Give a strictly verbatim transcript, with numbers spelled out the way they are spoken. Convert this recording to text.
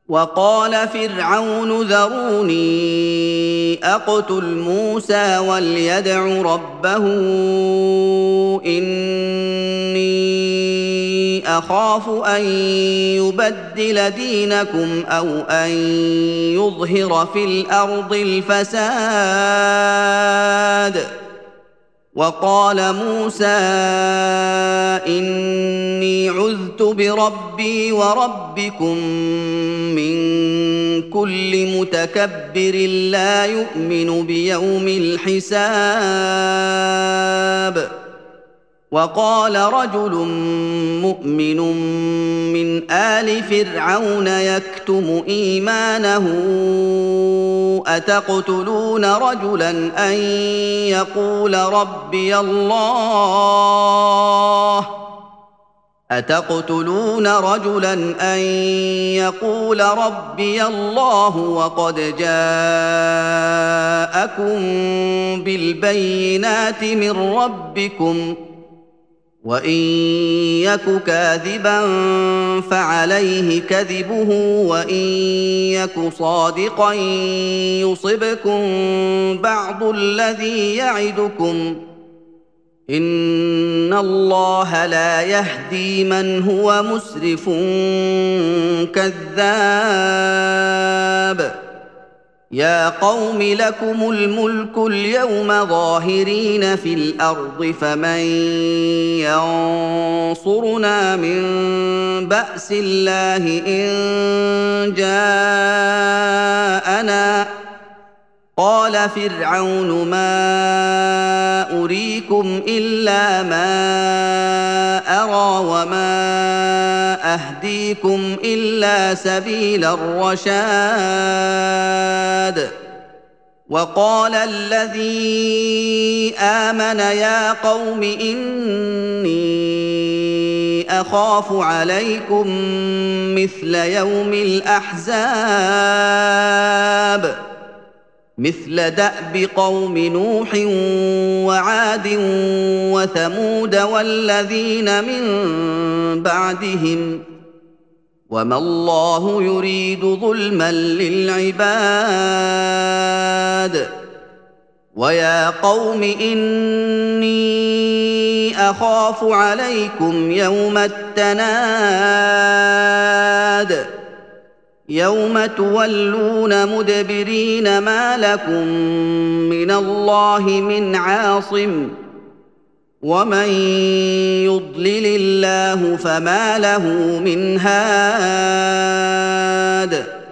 وقال فرعون ذروني اقتل موسى وليدع ربه اني اخاف ان يبدل دينكم او ان يظهر في الارض الفساد. وقال موسى إني عذت بربي وربكم من كل متكبر لا يؤمن بيوم الحساب. وقال رجل مؤمن من آل فرعون يكتم إيمانه أتقتلون رجلا أن يقول ربي الله أتقتلون رجلا أن يقول ربي الله وقد جاءكم بالبينات من ربكم وإن يك كاذبا فعليه كذبه وإن يك صادقا يصبكم بعض الذي يعدكم إن الله لا يهدي من هو مسرف كذاب. يا قوم لكم الملك اليوم ظاهرين في الأرض فمن ينصرنا من بأس الله إن جاءنا. قال فرعون ما أريكم إلا ما أرى وما أهديكم إلا سبيل الرشاد. وقال الذي آمن يا قوم إني أخاف عليكم مثل يوم الأحزاب مثل دأب قوم نوح وعاد وثمود والذين من بعدهم وما الله يريد ظلما للعباد. ويا قوم إني أخاف عليكم يوم التناد يوم تولون مدبرين ما لكم من الله من عاصم ومن يضلل الله فما له من هاد.